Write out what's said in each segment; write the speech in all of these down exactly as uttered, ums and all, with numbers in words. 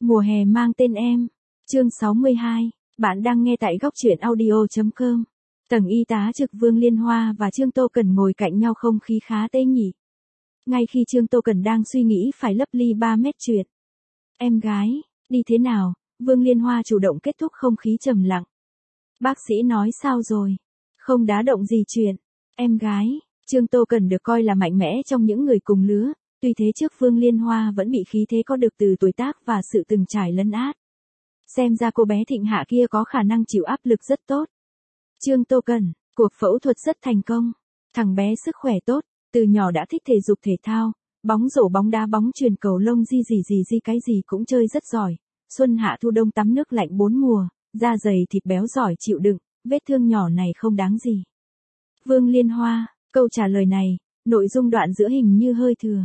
Mùa hè mang tên em. Chương sáu mươi hai. Bạn đang nghe tại góc truyện audio chấm com. Tầng y tá trực Vương Liên Hoa và Trương Tô Cần ngồi cạnh nhau, không khí khá tê nhỉ. Ngay khi Trương Tô Cần đang suy nghĩ phải lấp ly ba mét chuyện. Em gái, đi thế nào? Vương Liên Hoa chủ động kết thúc không khí trầm lặng. Bác sĩ nói sao rồi? Không đá động gì chuyện. Em gái, Trương Tô Cần được coi là mạnh mẽ trong những người cùng lứa, tuy thế trước Vương Liên Hoa vẫn bị khí thế có được từ tuổi tác và sự từng trải lấn át. Xem ra cô bé Thịnh Hạ kia có khả năng chịu áp lực rất tốt. Trương Tô Cần, cuộc phẫu thuật rất thành công. Thằng bé sức khỏe tốt, từ nhỏ đã thích thể dục thể thao, bóng rổ, bóng đá, bóng chuyền, cầu lông, gì gì gì gì cái gì cũng chơi rất giỏi. Xuân hạ thu đông tắm nước lạnh bốn mùa, da dày thịt béo giỏi chịu đựng, vết thương nhỏ này không đáng gì. Vương Liên Hoa, câu trả lời này, nội dung đoạn giữa hình như hơi thừa.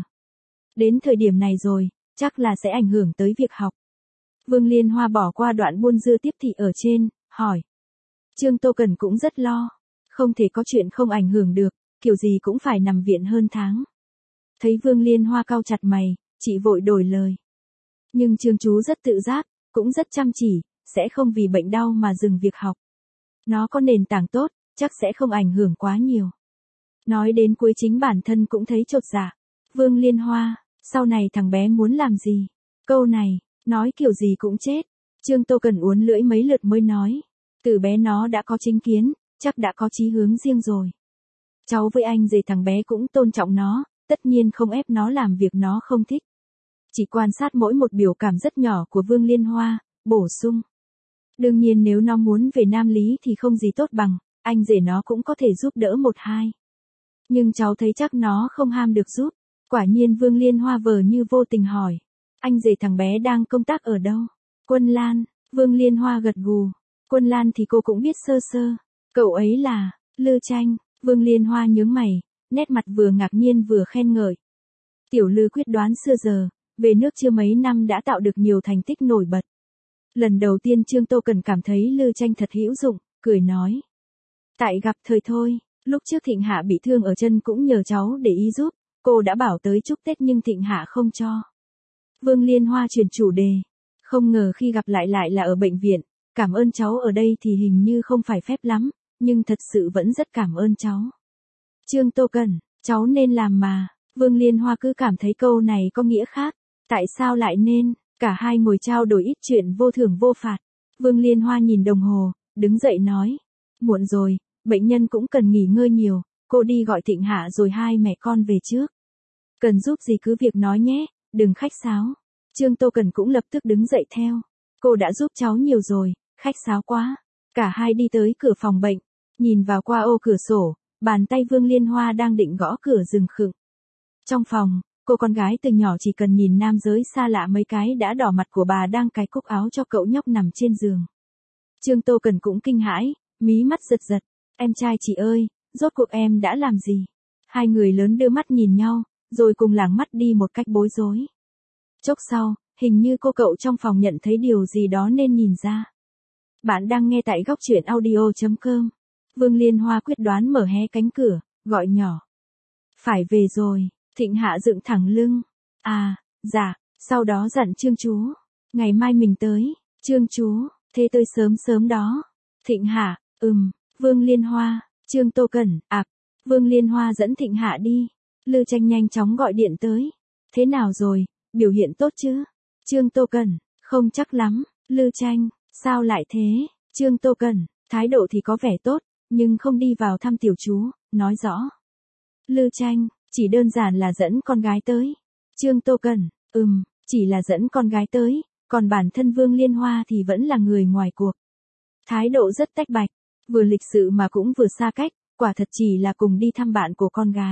Đến thời điểm này rồi, chắc là sẽ ảnh hưởng tới việc học. Vương Liên Hoa bỏ qua đoạn buôn dưa tiếp thị ở trên, hỏi. Trương Tô Cần cũng rất lo. Không thể có chuyện không ảnh hưởng được, kiểu gì cũng phải nằm viện hơn tháng. Thấy Vương Liên Hoa cau chặt mày, chị vội đổi lời. Nhưng Trương chú rất tự giác, cũng rất chăm chỉ, sẽ không vì bệnh đau mà dừng việc học. Nó có nền tảng tốt, chắc sẽ không ảnh hưởng quá nhiều. Nói đến cuối chính bản thân cũng thấy chột dạ. Vương Liên Hoa, sau này thằng bé muốn làm gì? Câu này, nói kiểu gì cũng chết. Trương Tô Cần uốn lưỡi mấy lượt mới nói. Từ bé nó đã có chính kiến, chắc đã có chí hướng riêng rồi. Cháu với anh rể thằng bé cũng tôn trọng nó, tất nhiên không ép nó làm việc nó không thích. Chỉ quan sát mỗi một biểu cảm rất nhỏ của Vương Liên Hoa, bổ sung. Đương nhiên nếu nó muốn về Nam Lý thì không gì tốt bằng, anh rể nó cũng có thể giúp đỡ một hai. Nhưng cháu thấy chắc nó không ham được giúp. Quả nhiên Vương Liên Hoa vờ như vô tình hỏi. Anh rể thằng bé đang công tác ở đâu? Quân Lan. Vương Liên Hoa gật gù. Quân Lan thì cô cũng biết sơ sơ. Cậu ấy là Lư Tranh. Vương Liên Hoa nhướng mày, nét mặt vừa ngạc nhiên vừa khen ngợi. Tiểu Lư quyết đoán xưa giờ, về nước chưa mấy năm đã tạo được nhiều thành tích nổi bật. Lần đầu tiên Trương Tô Cần cảm thấy Lư Tranh thật hữu dụng, cười nói. Tại gặp thời thôi, lúc trước Thịnh Hạ bị thương ở chân cũng nhờ cháu để ý giúp, cô đã bảo tới chúc Tết nhưng Thịnh Hạ không cho. Vương Liên Hoa chuyển chủ đề. Không ngờ khi gặp lại lại là ở bệnh viện, cảm ơn cháu ở đây thì hình như không phải phép lắm, nhưng thật sự vẫn rất cảm ơn cháu. Trương Tô Cần, cháu nên làm mà. Vương Liên Hoa cứ cảm thấy câu này có nghĩa khác. Tại sao lại nên? Cả hai ngồi trao đổi ít chuyện vô thưởng vô phạt. Vương Liên Hoa nhìn đồng hồ, đứng dậy nói. Muộn rồi, bệnh nhân cũng cần nghỉ ngơi nhiều, cô đi gọi Thịnh Hạ rồi hai mẹ con về trước. Cần giúp gì cứ việc nói nhé, đừng khách sáo. Trương Tô Cần cũng lập tức đứng dậy theo. Cô đã giúp cháu nhiều rồi, khách sáo quá. Cả hai đi tới cửa phòng bệnh, nhìn vào qua ô cửa sổ, bàn tay Vương Liên Hoa đang định gõ cửa dừng khựng. Trong phòng, cô con gái từ nhỏ chỉ cần nhìn nam giới xa lạ mấy cái đã đỏ mặt của bà đang cài cúc áo cho cậu nhóc nằm trên giường. Trương Tô Cần cũng kinh hãi, mí mắt giật giật. Em trai chị ơi, rốt cuộc em đã làm gì? Hai người lớn đưa mắt nhìn nhau, rồi cùng lảng mắt đi một cách bối rối. Chốc sau, hình như cô cậu trong phòng nhận thấy điều gì đó nên nhìn ra. Bạn đang nghe tại góc truyện audio chấm com. Vương Liên Hoa quyết đoán mở hé cánh cửa, gọi nhỏ. Phải về rồi. Thịnh Hạ dựng thẳng lưng. À, dạ, sau đó dặn Trương chú. Ngày mai mình tới. Trương chú, thế tới sớm sớm đó. Thịnh Hạ, ừm. Vương Liên Hoa, Trương Tô Cần, ạc. Vương Liên Hoa dẫn Thịnh Hạ đi. Lư Tranh nhanh chóng gọi điện tới. Thế nào rồi, biểu hiện tốt chứ? Trương Tô Cần, không chắc lắm. Lư Tranh, sao lại thế? Trương Tô Cần, thái độ thì có vẻ tốt, nhưng không đi vào thăm tiểu chú, nói rõ. Lư Tranh, chỉ đơn giản là dẫn con gái tới. Trương Tô Cần, ừm, chỉ là dẫn con gái tới, còn bản thân Vương Liên Hoa thì vẫn là người ngoài cuộc. Thái độ rất tách bạch, vừa lịch sự mà cũng vừa xa cách, quả thật chỉ là cùng đi thăm bạn của con gái.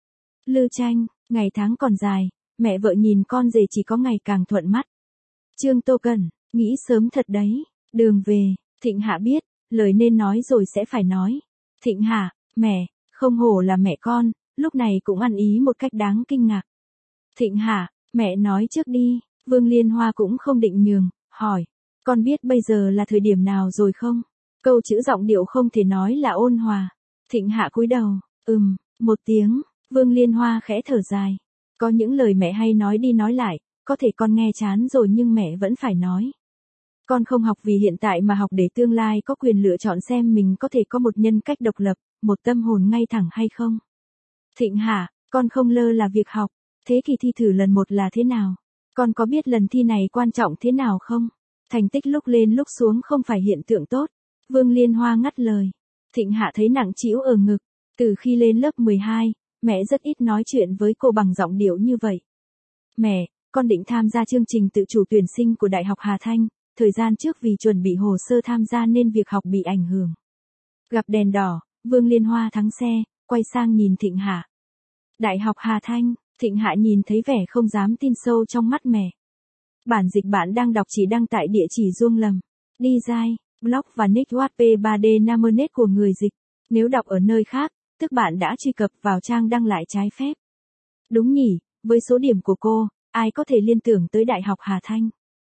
Lư Tranh, ngày tháng còn dài, mẹ vợ nhìn con rể chỉ có ngày càng thuận mắt. Trương Tô Cần, nghĩ sớm thật đấy, đường về, Thịnh Hạ biết, lời nên nói rồi sẽ phải nói. Thịnh Hạ, mẹ, không hổ là mẹ con, lúc này cũng ăn ý một cách đáng kinh ngạc. Thịnh Hạ, mẹ nói trước đi. Vương Liên Hoa cũng không định nhường, hỏi. Con biết bây giờ là thời điểm nào rồi không? Câu chữ giọng điệu không thể nói là ôn hòa. Thịnh Hạ cúi đầu, ừm, một tiếng. Vương Liên Hoa khẽ thở dài. Có những lời mẹ hay nói đi nói lại, có thể con nghe chán rồi nhưng mẹ vẫn phải nói. Con không học vì hiện tại mà học để tương lai có quyền lựa chọn xem mình có thể có một nhân cách độc lập, một tâm hồn ngay thẳng hay không. Thịnh Hạ, con không lơ là việc học, thế kỳ thi thử lần một là thế nào? Con có biết lần thi này quan trọng thế nào không? Thành tích lúc lên lúc xuống không phải hiện tượng tốt. Vương Liên Hoa ngắt lời. Thịnh Hạ thấy nặng trĩu ở ngực. Từ khi lên lớp mười hai, mẹ rất ít nói chuyện với cô bằng giọng điệu như vậy. Mẹ, con định tham gia chương trình tự chủ tuyển sinh của Đại học Hà Thanh. Thời gian trước vì chuẩn bị hồ sơ tham gia nên việc học bị ảnh hưởng. Gặp đèn đỏ, Vương Liên Hoa thắng xe, quay sang nhìn Thịnh Hạ. Đại học Hà Thanh, Thịnh Hạ nhìn thấy vẻ không dám tin sâu trong mắt mẹ. Bản dịch bạn đang đọc chỉ đăng tại địa chỉ Duông Lầm, Design, Blog và nick pê ba D Namernet của người dịch. Nếu đọc ở nơi khác, tức bạn đã truy cập vào trang đăng lại trái phép. Đúng nhỉ, với số điểm của cô, ai có thể liên tưởng tới Đại học Hà Thanh?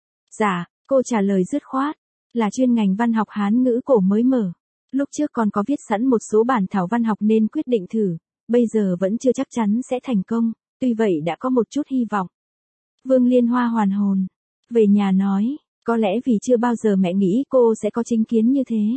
Dạ, cô trả lời dứt khoát, là chuyên ngành văn học Hán ngữ cổ mới mở. Lúc trước còn có viết sẵn một số bản thảo văn học nên quyết định thử, bây giờ vẫn chưa chắc chắn sẽ thành công, tuy vậy đã có một chút hy vọng. Vương Liên Hoa hoàn hồn, về nhà nói, có lẽ vì chưa bao giờ mẹ nghĩ cô sẽ có chính kiến như thế.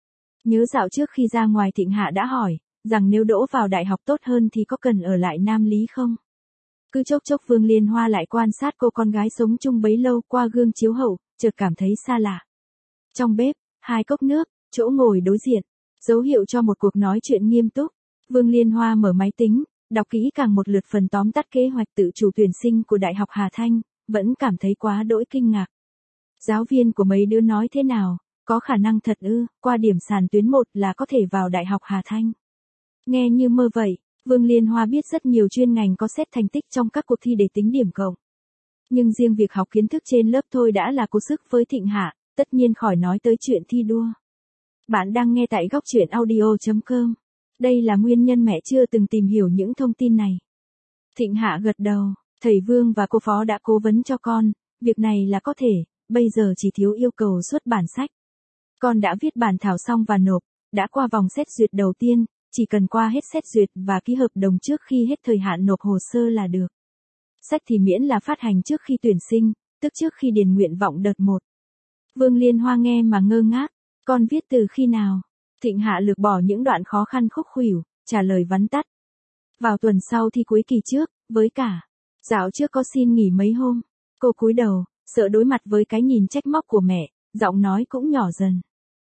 Nhớ dạo trước khi ra ngoài Thịnh Hạ đã hỏi, rằng nếu đỗ vào đại học tốt hơn thì có cần ở lại Nam Lý không? Cứ chốc chốc Vương Liên Hoa lại quan sát cô con gái sống chung bấy lâu qua gương chiếu hậu, chợt cảm thấy xa lạ. Trong bếp, hai cốc nước, chỗ ngồi đối diện, dấu hiệu cho một cuộc nói chuyện nghiêm túc. Vương Liên Hoa mở máy tính, đọc kỹ càng một lượt phần tóm tắt kế hoạch tự chủ tuyển sinh của Đại học Hà Thanh, vẫn cảm thấy quá đỗi kinh ngạc. Giáo viên của mấy đứa nói thế nào, có khả năng thật ư, qua điểm sàn tuyến một là có thể vào Đại học Hà Thanh. Nghe như mơ vậy, Vương Liên Hoa biết rất nhiều chuyên ngành có xét thành tích trong các cuộc thi để tính điểm cộng. Nhưng riêng việc học kiến thức trên lớp thôi đã là cố sức với Thịnh Hạ, tất nhiên khỏi nói tới chuyện thi đua. Bạn đang nghe tại góc truyện audio chấm com. Đây là nguyên nhân mẹ chưa từng tìm hiểu những thông tin này. Thịnh Hạ gật đầu, thầy Vương và cô Phó đã cố vấn cho con, việc này là có thể, bây giờ chỉ thiếu yêu cầu xuất bản sách. Con đã viết bản thảo xong và nộp, đã qua vòng xét duyệt đầu tiên, chỉ cần qua hết xét duyệt và ký hợp đồng trước khi hết thời hạn nộp hồ sơ là được. Sách thì miễn là phát hành trước khi tuyển sinh, tức trước khi điền nguyện vọng đợt một. Vương Liên Hoa nghe mà ngơ ngác, con viết từ khi nào? Thịnh Hạ lược bỏ những đoạn khó khăn khúc khuỷu, trả lời vắn tắt. Vào tuần sau thi cuối kỳ trước, với cả, dạo trước có xin nghỉ mấy hôm. Cô cúi đầu, sợ đối mặt với cái nhìn trách móc của mẹ, giọng nói cũng nhỏ dần.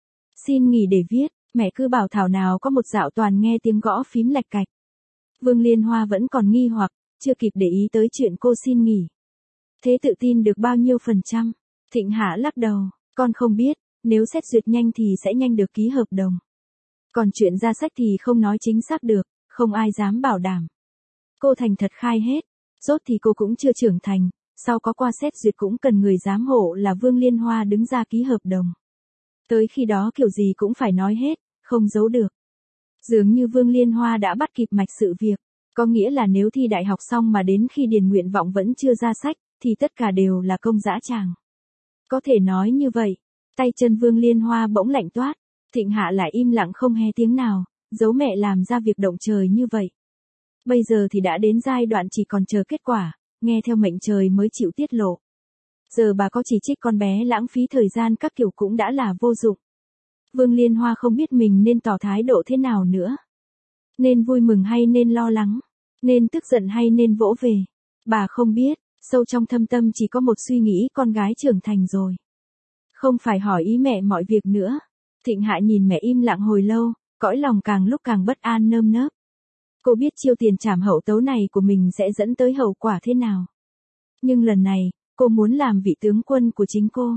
Xin nghỉ để viết, mẹ cứ bảo thảo nào có một dạo toàn nghe tiếng gõ phím lạch cạch. Vương Liên Hoa vẫn còn nghi hoặc, chưa kịp để ý tới chuyện cô xin nghỉ. Thế tự tin được bao nhiêu phần trăm? Thịnh Hạ lắc đầu, con không biết, nếu xét duyệt nhanh thì sẽ nhanh được ký hợp đồng. Còn chuyện ra sách thì không nói chính xác được, không ai dám bảo đảm. Cô thành thật khai hết, rốt thì cô cũng chưa trưởng thành, sau có qua xét duyệt cũng cần người giám hộ là Vương Liên Hoa đứng ra ký hợp đồng. Tới khi đó kiểu gì cũng phải nói hết, không giấu được. Dường như Vương Liên Hoa đã bắt kịp mạch sự việc, có nghĩa là nếu thi đại học xong mà đến khi điền nguyện vọng vẫn chưa ra sách, thì tất cả đều là công dã tràng. Có thể nói như vậy, tay chân Vương Liên Hoa bỗng lạnh toát, Thịnh Hạ lại im lặng không hé tiếng nào, giấu mẹ làm ra việc động trời như vậy. Bây giờ thì đã đến giai đoạn chỉ còn chờ kết quả, nghe theo mệnh trời mới chịu tiết lộ. Giờ bà có chỉ trích con bé lãng phí thời gian các kiểu cũng đã là vô dụng. Vương Liên Hoa không biết mình nên tỏ thái độ thế nào nữa. Nên vui mừng hay nên lo lắng, nên tức giận hay nên vỗ về. Bà không biết, sâu trong thâm tâm chỉ có một suy nghĩ con gái trưởng thành rồi. Không phải hỏi ý mẹ mọi việc nữa. Thịnh Hạ nhìn mẹ im lặng hồi lâu, cõi lòng càng lúc càng bất an nơm nớp. Cô biết chiêu tiền trảm hậu tấu này của mình sẽ dẫn tới hậu quả thế nào. Nhưng lần này, cô muốn làm vị tướng quân của chính cô.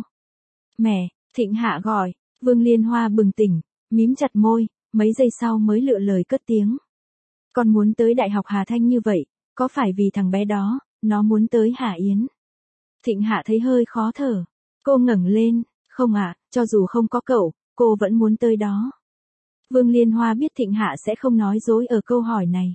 Mẹ, Thịnh Hạ gọi, Vương Liên Hoa bừng tỉnh, mím chặt môi, mấy giây sau mới lựa lời cất tiếng. Con muốn tới Đại học Hà Thanh như vậy, có phải vì thằng bé đó, nó muốn tới hả Yến? Thịnh Hạ thấy hơi khó thở. Cô ngẩng lên, không ạ, à, cho dù không có cậu, cô vẫn muốn tới đó. Vương Liên Hoa biết Thịnh Hạ sẽ không nói dối ở câu hỏi này.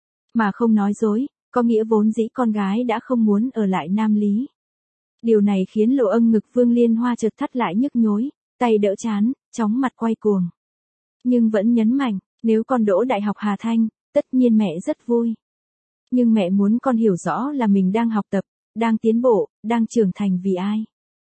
Mà không nói dối, có nghĩa vốn dĩ con gái đã không muốn ở lại Nam Lý. Điều này khiến lỗ âng ngực Vương Liên Hoa chợt thắt lại nhức nhối, tay đỡ chán, chóng mặt quay cuồng. Nhưng vẫn nhấn mạnh, nếu con đỗ Đại học Hà Thanh, tất nhiên mẹ rất vui. Nhưng mẹ muốn con hiểu rõ là mình đang học tập, đang tiến bộ, đang trưởng thành vì ai?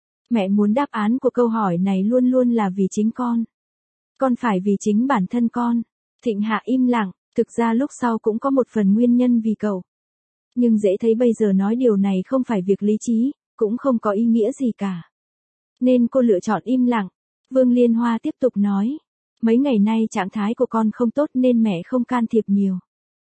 Mẹ muốn đáp án của câu hỏi này luôn luôn là vì chính con. Con phải vì chính bản thân con. Thịnh Hạ im lặng, thực ra lúc sau cũng có một phần nguyên nhân vì cậu. Nhưng dễ thấy bây giờ nói điều này không phải việc lý trí, cũng không có ý nghĩa gì cả. Nên cô lựa chọn im lặng. Vương Liên Hoa tiếp tục nói. Mấy ngày nay trạng thái của con không tốt nên mẹ không can thiệp nhiều.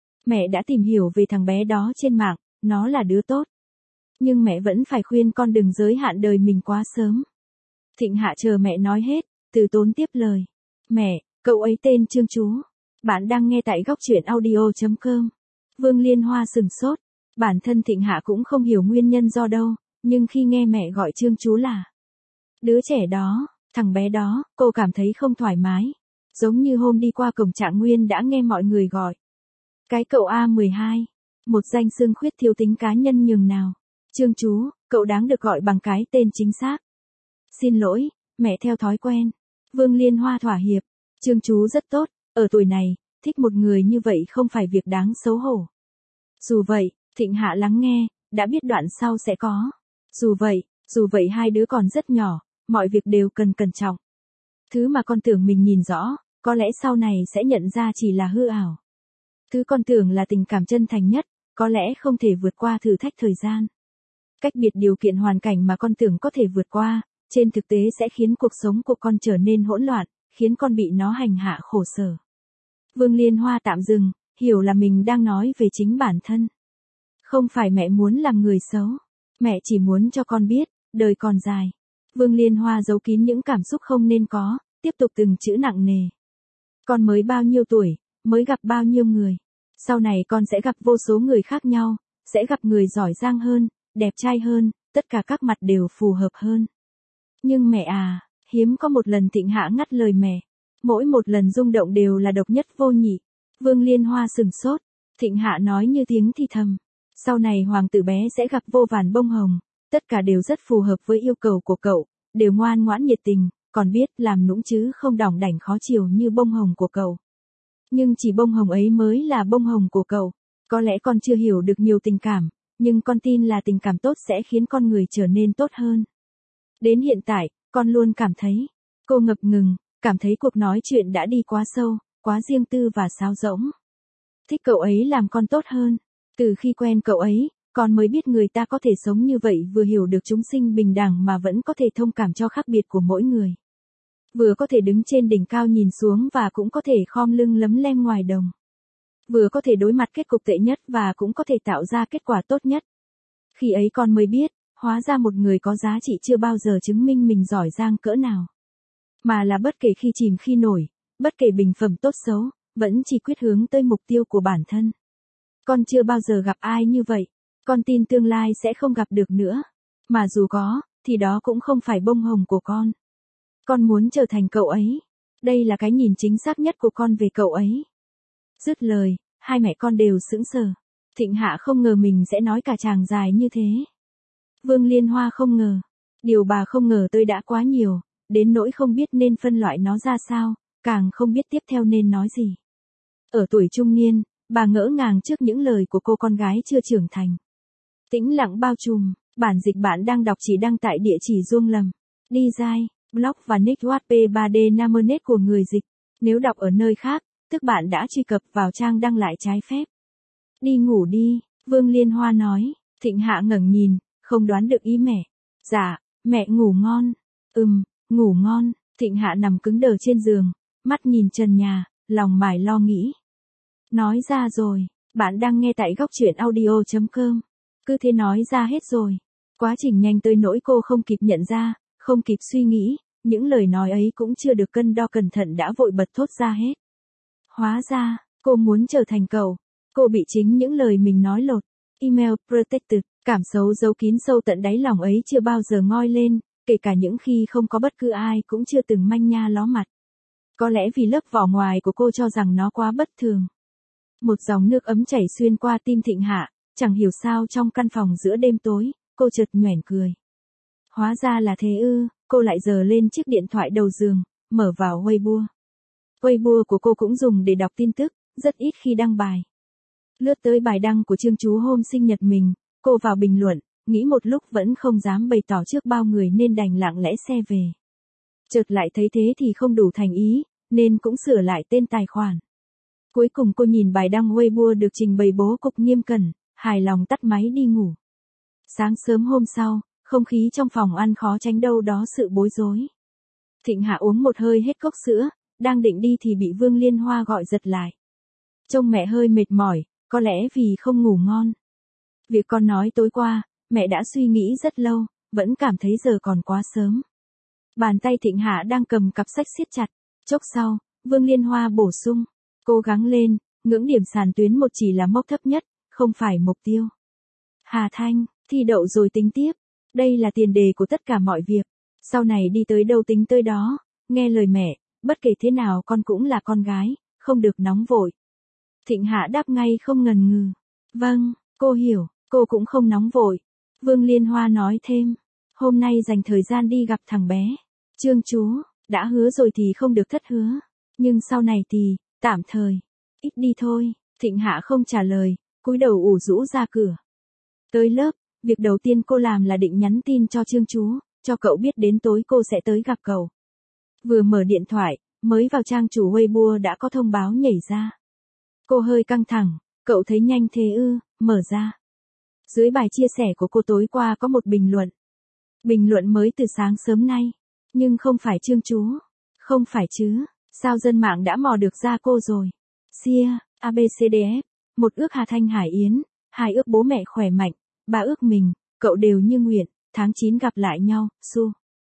Mẹ đã tìm hiểu về thằng bé đó trên mạng, nó là đứa tốt. Nhưng mẹ vẫn phải khuyên con đừng giới hạn đời mình quá sớm. Thịnh Hạ chờ mẹ nói hết, Từ Tốn tiếp lời. Mẹ, cậu ấy tên Trương Chú. Bạn đang nghe tại góc truyện audio chấm com. Vương Liên Hoa sừng sốt. Bản thân Thịnh Hạ cũng không hiểu nguyên nhân do đâu, nhưng khi nghe mẹ gọi Trương Chú là đứa trẻ đó, thằng bé đó, cô cảm thấy không thoải mái. Giống như hôm đi qua cổng Trạng Nguyên đã nghe mọi người gọi. Cái cậu A mười hai. Một danh xưng khuyết thiếu tính cá nhân nhường nào. Trương Chú, cậu đáng được gọi bằng cái tên chính xác. Xin lỗi, mẹ theo thói quen. Vương Liên Hoa thỏa hiệp. Trương Chú rất tốt, ở tuổi này, thích một người như vậy không phải việc đáng xấu hổ. Dù vậy, Thịnh Hạ lắng nghe, đã biết đoạn sau sẽ có. Dù vậy, dù vậy hai đứa còn rất nhỏ, mọi việc đều cần cẩn trọng. Thứ mà con tưởng mình nhìn rõ, có lẽ sau này sẽ nhận ra chỉ là hư ảo. Thứ con tưởng là tình cảm chân thành nhất, có lẽ không thể vượt qua thử thách thời gian. Cách biệt điều kiện hoàn cảnh mà con tưởng có thể vượt qua, trên thực tế sẽ khiến cuộc sống của con trở nên hỗn loạn, khiến con bị nó hành hạ khổ sở. Vương Liên Hoa tạm dừng, hiểu là mình đang nói về chính bản thân. Không phải mẹ muốn làm người xấu, mẹ chỉ muốn cho con biết, đời còn dài. Vương Liên Hoa giấu kín những cảm xúc không nên có, tiếp tục từng chữ nặng nề. Con mới bao nhiêu tuổi, mới gặp bao nhiêu người. Sau này con sẽ gặp vô số người khác nhau, sẽ gặp người giỏi giang hơn, đẹp trai hơn, tất cả các mặt đều phù hợp hơn. Nhưng mẹ à, hiếm có một lần Thịnh Hạ ngắt lời mẹ. Mỗi một lần rung động đều là độc nhất vô nhị. Vương Liên Hoa sừng sốt. Thịnh Hạ nói như tiếng thì thầm. Sau này hoàng tử bé sẽ gặp vô vàn bông hồng. Tất cả đều rất phù hợp với yêu cầu của cậu. Đều ngoan ngoãn nhiệt tình, còn biết làm nũng chứ không đỏng đảnh khó chiều như bông hồng của cậu. Nhưng chỉ bông hồng ấy mới là bông hồng của cậu. Có lẽ con chưa hiểu được nhiều tình cảm, nhưng con tin là tình cảm tốt sẽ khiến con người trở nên tốt hơn. Đến hiện tại, con luôn cảm thấy. Cô ngập ngừng, cảm thấy cuộc nói chuyện đã đi quá sâu, quá riêng tư và sáo rỗng. Thích cậu ấy làm con tốt hơn. Từ khi quen cậu ấy, con mới biết người ta có thể sống như vậy, vừa hiểu được chúng sinh bình đẳng mà vẫn có thể thông cảm cho khác biệt của mỗi người. Vừa có thể đứng trên đỉnh cao nhìn xuống và cũng có thể khom lưng lấm lem ngoài đồng. Vừa có thể đối mặt kết cục tệ nhất và cũng có thể tạo ra kết quả tốt nhất. Khi ấy con mới biết, hóa ra một người có giá trị chưa bao giờ chứng minh mình giỏi giang cỡ nào. Mà là bất kể khi chìm khi nổi, bất kể bình phẩm tốt xấu, vẫn chỉ quyết hướng tới mục tiêu của bản thân. Con chưa bao giờ gặp ai như vậy. Con tin tương lai sẽ không gặp được nữa. Mà dù có, thì đó cũng không phải bông hồng của con. Con muốn trở thành cậu ấy. Đây là cái nhìn chính xác nhất của con về cậu ấy. Dứt lời, hai mẹ con đều sững sờ. Thịnh Hạ không ngờ mình sẽ nói cả chàng dài như thế. Vương Liên Hoa không ngờ. Điều bà không ngờ tới đã quá nhiều, đến nỗi không biết nên phân loại nó ra sao, càng không biết tiếp theo nên nói gì. Ở tuổi trung niên, bà ngỡ ngàng trước những lời của cô con gái chưa trưởng thành. Tĩnh lặng bao trùm, bản dịch bạn đang đọc chỉ đăng tại địa chỉ Duông Lầm, Design, Blog và nick hát pê ba D Namernet của người dịch. Nếu đọc ở nơi khác, tức bạn đã truy cập vào trang đăng lại trái phép. Đi ngủ đi, Vương Liên Hoa nói. Thịnh Hạ ngẩng nhìn, không đoán được ý mẹ. Dạ, mẹ ngủ ngon. Ừm, ngủ ngon. Thịnh Hạ nằm cứng đờ trên giường, mắt nhìn trần nhà, lòng mải lo nghĩ. Nói ra rồi, bạn đang nghe tại góc truyện audio chấm com. Cứ thế nói ra hết rồi. Quá trình nhanh tới nỗi cô không kịp nhận ra, không kịp suy nghĩ, những lời nói ấy cũng chưa được cân đo cẩn thận đã vội bật thốt ra hết. Hóa ra, cô muốn trở thành cậu. Cô bị chính những lời mình nói lột. Email protected, cảm xấu giấu kín sâu tận đáy lòng ấy chưa bao giờ ngoi lên, kể cả những khi không có bất cứ ai cũng chưa từng manh nha ló mặt. Có lẽ vì lớp vỏ ngoài của cô cho rằng nó quá bất thường. Một dòng nước ấm chảy xuyên qua tim Thịnh Hạ, chẳng hiểu sao trong căn phòng giữa đêm tối, cô chợt nhoẻn cười. Hóa ra là thế ư, cô lại giơ lên chiếc điện thoại đầu giường, mở vào Weibo. Weibo của cô cũng dùng để đọc tin tức, rất ít khi đăng bài. Lướt tới bài đăng của Trương Chú hôm sinh nhật mình, cô vào bình luận, nghĩ một lúc vẫn không dám bày tỏ trước bao người nên đành lặng lẽ xe về. Chợt lại thấy thế thì không đủ thành ý, nên cũng sửa lại tên tài khoản. Cuối cùng cô nhìn bài đăng Weibo được trình bày bố cục nghiêm cẩn, hài lòng tắt máy đi ngủ. Sáng sớm hôm sau, không khí trong phòng ăn khó tránh đâu đó sự bối rối. Thịnh Hạ uống một hơi hết cốc sữa, đang định đi thì bị Vương Liên Hoa gọi giật lại. Trông mẹ hơi mệt mỏi, có lẽ vì không ngủ ngon. Việc con nói tối qua, mẹ đã suy nghĩ rất lâu, vẫn cảm thấy giờ còn quá sớm. Bàn tay Thịnh Hạ đang cầm cặp sách siết chặt. Chốc sau, Vương Liên Hoa bổ sung, cố gắng lên, ngưỡng điểm sàn tuyến một chỉ là mốc thấp nhất, không phải mục tiêu. Hà Thanh, thi đậu rồi tính tiếp. Đây là tiền đề của tất cả mọi việc. Sau này đi tới đâu tính tới đó, nghe lời mẹ, bất kể thế nào con cũng là con gái, không được nóng vội. Thịnh Hạ đáp ngay không ngần ngừ. Vâng, cô hiểu, cô cũng không nóng vội. Vương Liên Hoa nói thêm, hôm nay dành thời gian đi gặp thằng bé. Trương chú, đã hứa rồi thì không được thất hứa. Nhưng sau này thì, tạm thời, ít đi thôi. Thịnh Hạ không trả lời, cúi đầu ủ rũ ra cửa. Tới lớp, việc đầu tiên cô làm là định nhắn tin cho Trương chú, cho cậu biết đến tối cô sẽ tới gặp cậu. Vừa mở điện thoại, mới vào trang chủ Weibo đã có thông báo nhảy ra. Cô hơi căng thẳng, cậu thấy nhanh thế ư, mở ra. Dưới bài chia sẻ của cô tối qua có một bình luận. Bình luận mới từ sáng sớm nay. Nhưng không phải Trương chú. Không phải chứ, sao dân mạng đã mò được ra cô rồi. Sia, a bê xê đê ép, một ước Hà Thanh Hải Yến, hai ước bố mẹ khỏe mạnh, ba ước mình, cậu đều như nguyện, tháng chín gặp lại nhau, su.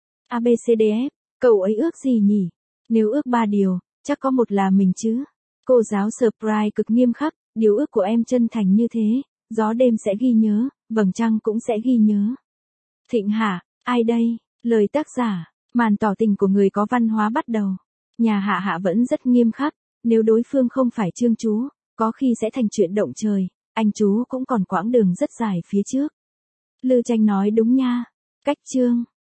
a bê xê đê ép, cậu ấy ước gì nhỉ? Nếu ước ba điều, chắc có một là mình chứ. Cô giáo surprise cực nghiêm khắc, điều ước của em chân thành như thế, gió đêm sẽ ghi nhớ, vầng trăng cũng sẽ ghi nhớ. Thịnh Hạ, ai đây? Lời tác giả, màn tỏ tình của người có văn hóa bắt đầu. Nhà Hạ Hạ vẫn rất nghiêm khắc, nếu đối phương không phải Trương chú, có khi sẽ thành chuyện động trời, anh chú cũng còn quãng đường rất dài phía trước. Lư Tranh nói đúng nha. Cách Trương.